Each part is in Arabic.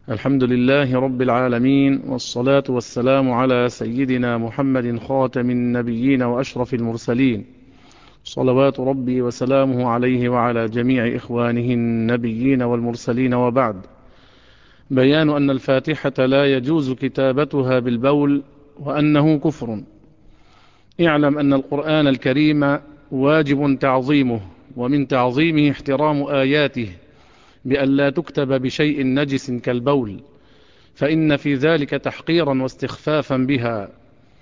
الحمد لله رب العالمين، والصلاة والسلام على سيدنا محمد خاتم النبيين وأشرف المرسلين، صلوات ربي وسلامه عليه وعلى جميع إخوانه النبيين والمرسلين. وبعد، بيان أن الفاتحة لا يجوز كتابتها بالبول وأنه كفر. اعلم أن القرآن الكريم واجب تعظيمه، ومن تعظيمه احترام آياته بأن لا تكتب بشيء نجس كالبول، فإن في ذلك تحقيرا واستخفافا بها،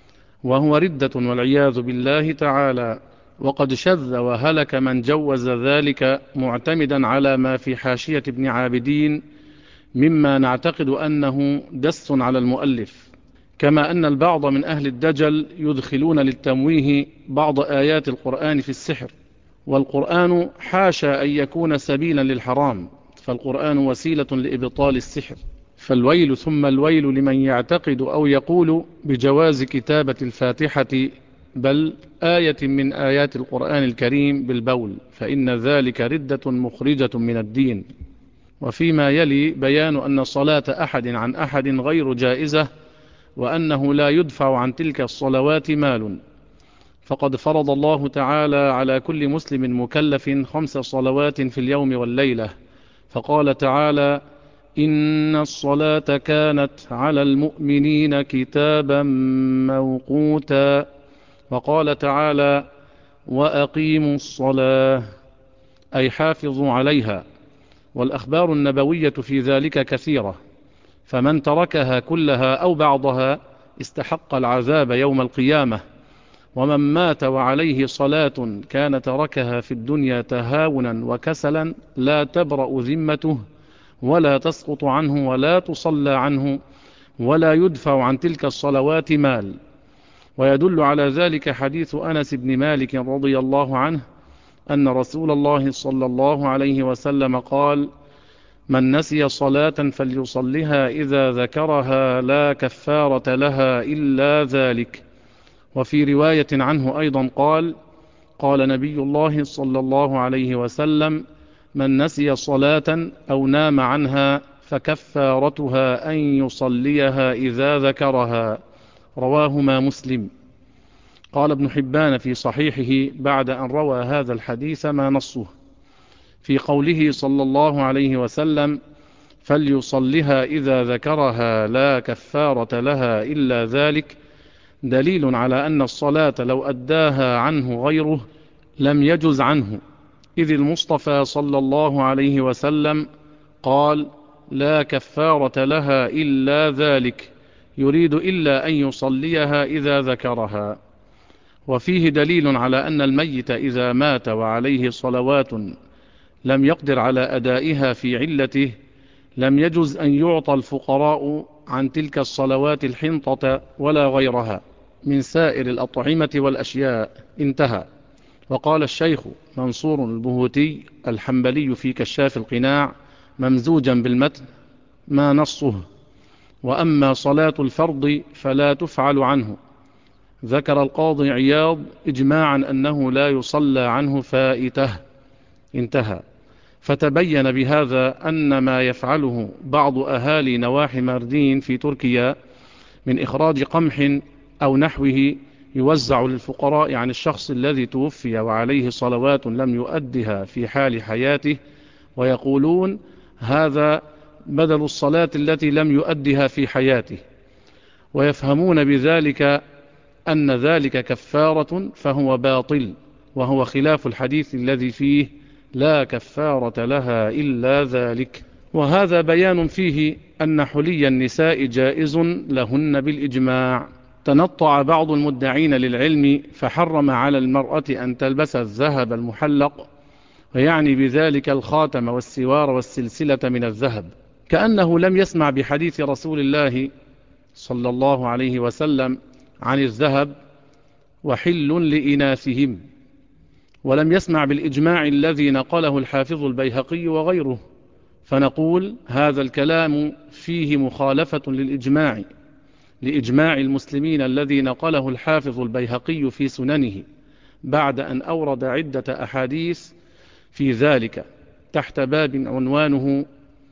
وهو ردة والعياذ بالله تعالى. وقد شذ وهلك من جوز ذلك معتمدا على ما في حاشية ابن عابدين مما نعتقد أنه دس على المؤلف، كما أن البعض من أهل الدجل يدخلون للتمويه بعض آيات القرآن في السحر، والقرآن حاشا أن يكون سبيلا للحرام، فالقرآن وسيلة لإبطال السحر. فالويل ثم الويل لمن يعتقد أو يقول بجواز كتابة الفاتحة بل آية من آيات القرآن الكريم بالبول، فإن ذلك ردة مخرجة من الدين. وفيما يلي بيان أن صلاة أحد عن أحد غير جائزة، وأنه لا يدفع عن تلك الصلوات مال، فقد فرض الله تعالى على كل مسلم مكلف 5 صلوات في اليوم والليلة، فقال تعالى: إن الصلاة كانت على المؤمنين كتابا موقوتا. وقال تعالى: وأقيموا الصلاة، أي حافظوا عليها. والأخبار النبوية في ذلك كثيرة، فمن تركها كلها أو بعضها استحق العذاب يوم القيامة، ومن مات وعليه صلاة كان تركها في الدنيا تهاونا وكسلا لا تبرأ ذمته ولا تسقط عنه ولا تصلى عنه ولا يدفع عن تلك الصلوات مال. ويدل على ذلك حديث أنس بن مالك رضي الله عنه أن رسول الله صلى الله عليه وسلم قال: من نسي صلاة فليصلها إذا ذكرها لا كفارة لها إلا ذلك. وفي رواية عنه أيضا قال: قال نبي الله صلى الله عليه وسلم: من نسي صلاة أو نام عنها فكفارتها أن يصليها إذا ذكرها. رواهما مسلم. قال ابن حبان في صحيحه بعد أن روى هذا الحديث ما نصه في قوله صلى الله عليه وسلم: فليصلها إذا ذكرها لا كفارة لها إلا ذلك، دليل على أن الصلاة لو أداها عنه غيره لم يجز عنه، إذ المصطفى صلى الله عليه وسلم قال: لا كفارة لها إلا ذلك، يريد إلا أن يصليها إذا ذكرها. وفيه دليل على أن الميت إذا مات وعليه صلوات لم يقدر على أدائها في علته لم يجز أن يعطى الفقراء عن تلك الصلوات الحنطة ولا غيرها من سائر الأطعمة والأشياء. انتهى. وقال الشيخ منصور البهوتي الحنبلي في كشاف القناع ممزوجا بالمتن ما نصه: وأما صلاة الفرض فلا تفعل عنه. ذكر القاضي عياض إجماعا أنه لا يصلى عنه فائته. انتهى. فتبين بهذا أن ما يفعله بعض أهالي نواحي ماردين في تركيا من إخراج قمح أو نحوه يوزع للفقراء عن الشخص الذي توفي وعليه صلوات لم يؤدها في حال حياته، ويقولون هذا بدل الصلاة التي لم يؤدها في حياته، ويفهمون بذلك أن ذلك كفارة، فهو باطل، وهو خلاف الحديث الذي فيه لا كفارة لها إلا ذلك. وهذا بيان فيه أن حلي النساء جائز لهن بالإجماع. تنطع بعض المدعين للعلم فحرم على المرأة أن تلبس الذهب المحلق، ويعني بذلك الخاتم والسوار والسلسلة من الذهب، كأنه لم يسمع بحديث رسول الله صلى الله عليه وسلم عن الذهب وحل لإناثهم، ولم يسمع بالإجماع الذي نقله الحافظ البيهقي وغيره. فنقول هذا الكلام فيه مخالفة للإجماع، لإجماع المسلمين الذي نقله الحافظ البيهقي في سننه، بعد أن أورد عدة أحاديث في ذلك تحت باب عنوانه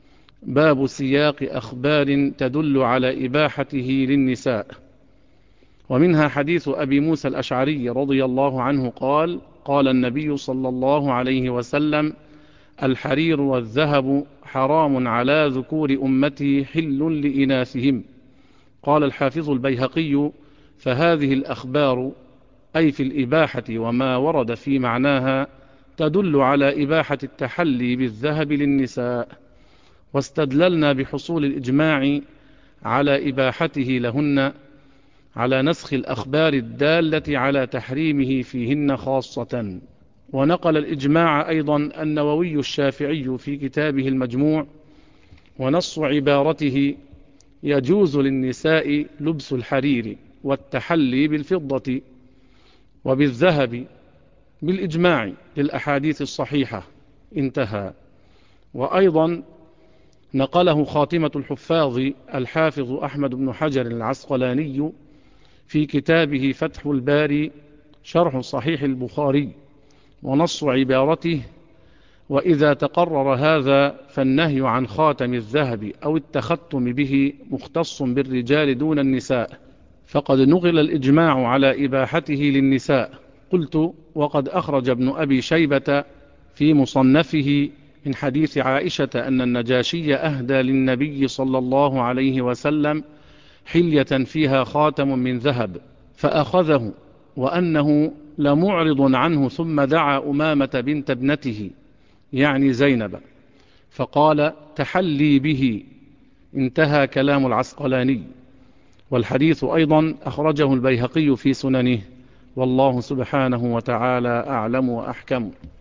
باب سياق أخبار تدل على إباحته للنساء. ومنها حديث أبي موسى الأشعري رضي الله عنه قال: قال النبي صلى الله عليه وسلم: الحرير والذهب حرام على ذكور أمتي حل لإناثهم. قال الحافظ البيهقي: فهذه الأخبار أي في الإباحة وما ورد في معناها تدل على إباحة التحلي بالذهب للنساء، واستدللنا بحصول الإجماع على إباحته لهن على نسخ الأخبار الدالة على تحريمه فيهن خاصة. ونقل الإجماع أيضا النووي الشافعي في كتابه المجموع، ونص عبارته: يجوز للنساء لبس الحرير والتحلي بالفضة وبالذهب بالإجماع للأحاديث الصحيحة، انتهى. وأيضا نقله خاتمة الحفاظ الحافظ أحمد بن حجر العسقلاني في كتابه فتح الباري شرح صحيح البخاري، ونص عبارته: وإذا تقرر هذا فالنهي عن خاتم الذهب أو التختم به مختص بالرجال دون النساء، فقد نقل الإجماع على إباحته للنساء. قلت: وقد أخرج ابن أبي شيبة في مصنفه من حديث عائشة أن النجاشي أهدى للنبي صلى الله عليه وسلم حلية فيها خاتم من ذهب فأخذه، وأنه لمعرض عنه، ثم دعا أمامة بنت ابنته يعني زينب فقال: تحلي به، انتهى كلام العسقلاني. والحديث أيضا أخرجه البيهقي في سننه، والله سبحانه وتعالى أعلم وأحكم.